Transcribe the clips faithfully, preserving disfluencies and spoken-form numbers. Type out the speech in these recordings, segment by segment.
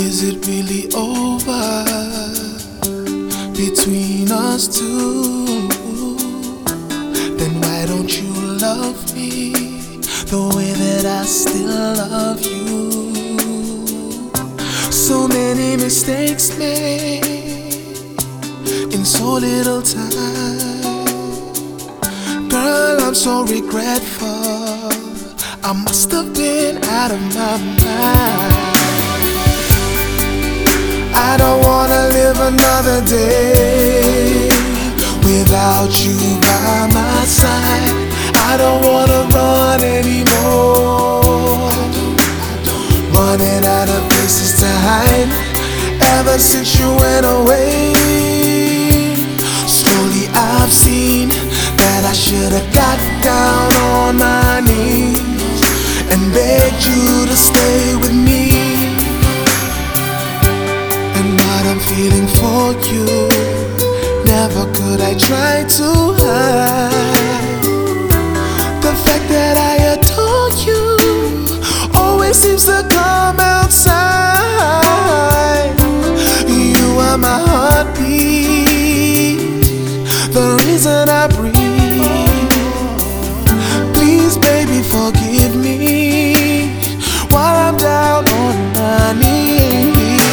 Is it really over between us two? Then why don't you love me the way that I still love you? So many mistakes made in so little time. Girl, I'm so regretful. I must have been out of my mind. I don't wanna live another day without you by my side. I don't wanna run anymore, running out of places to hide. Ever since you went away, slowly I've seen that I should've got down on my knees and begged you to stay with me. And what I'm feeling for you, never could I try to hide. The fact that I adore you always seems to come outside. You are my heartbeat, the reason I breathe. Please, baby, forgive me while I'm down on my knees.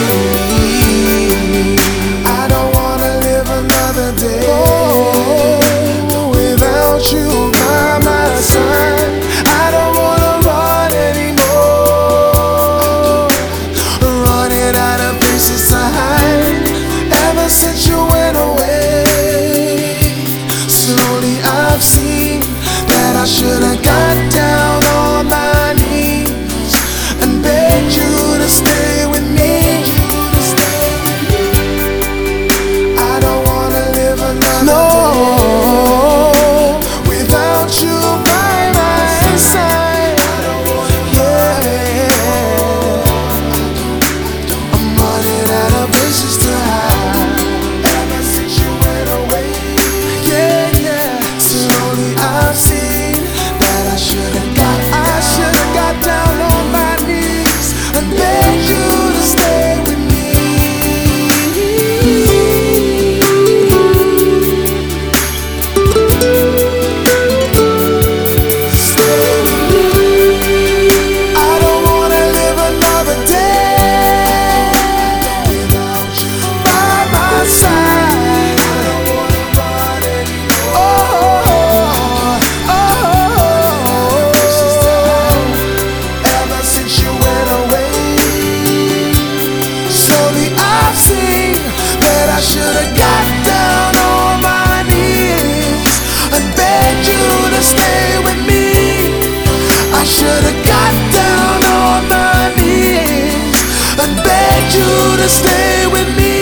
I don't wanna live another day without you by my side. I don't wanna run anymore, running out of places to hide. Ever since you went away, slowly I've seen that I should've got down on my knees and begged you to stay with me. I don't wanna live another no. day without you by my side. Yeah, I'm running out of places to hide. Ever since you went away, yeah, yeah. Slowly I've seen that I should've got, I should've got down on my knees and begged you to stay with me. Stay with me. I don't wanna live another day without you by my side. I don't wanna run anymore. Oh, oh, oh. Ever since you went away, slowly I've seen that I should've got down on my knees and begged you to stay with me. I should've got down on my knees and begged you to stay with me.